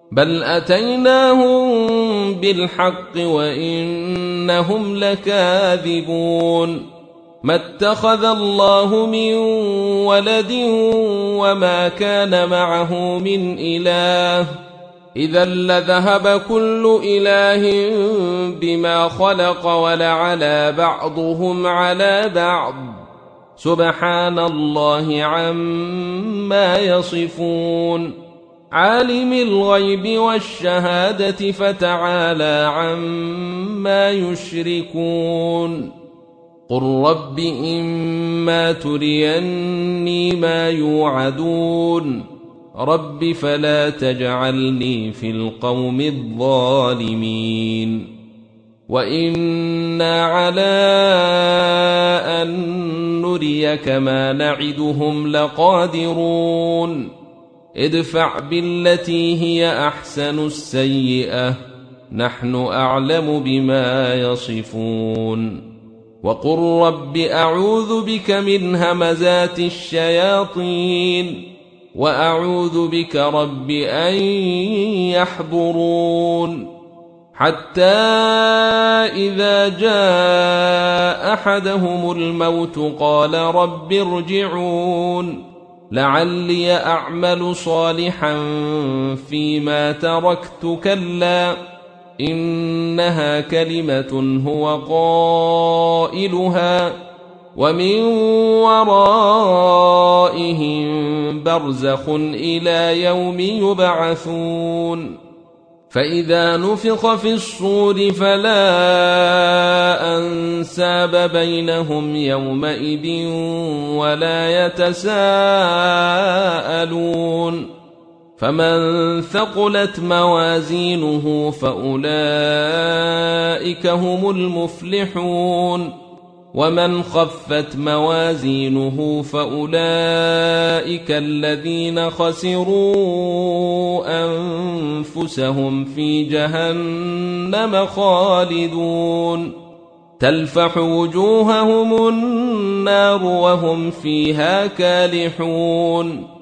بل أتيناهم بالحق وإنهم لكاذبون ما اتخذ الله من ولد وما كان معه من إله إذا لذهب كل إله بما خلق ولعلى بعضهم على بعض سبحان الله عما يصفون عالم الغيب والشهادة فتعالى عما يشركون قل رب إما تريني ما يوعدون رب فلا تجعلني في القوم الظالمين وإنا على أن نريك ما نعدهم لقادرون ادفع بالتي هي أحسن السيئة نحن أعلم بما يصفون وقل رب أعوذ بك من همزات الشياطين وأعوذ بك رب أن يحضرون حتى إذا جاء أحدهم الموت قال رب ارجعون لعلي أعمل صالحا فيما تركت كلا إنها كلمة هو قائلها ومن ورائهم برزخ إلى يوم يبعثون فإذا نفخ في الصور فلا أنساب بينهم يومئذ ولا يتساءلون فمن ثقلت موازينه فأولئك هم المفلحون ومن خفت موازينه فأولئك الذين خسروا أنفسهم في جهنم خالدون تلفح وجوههم النار وهم فيها كالحون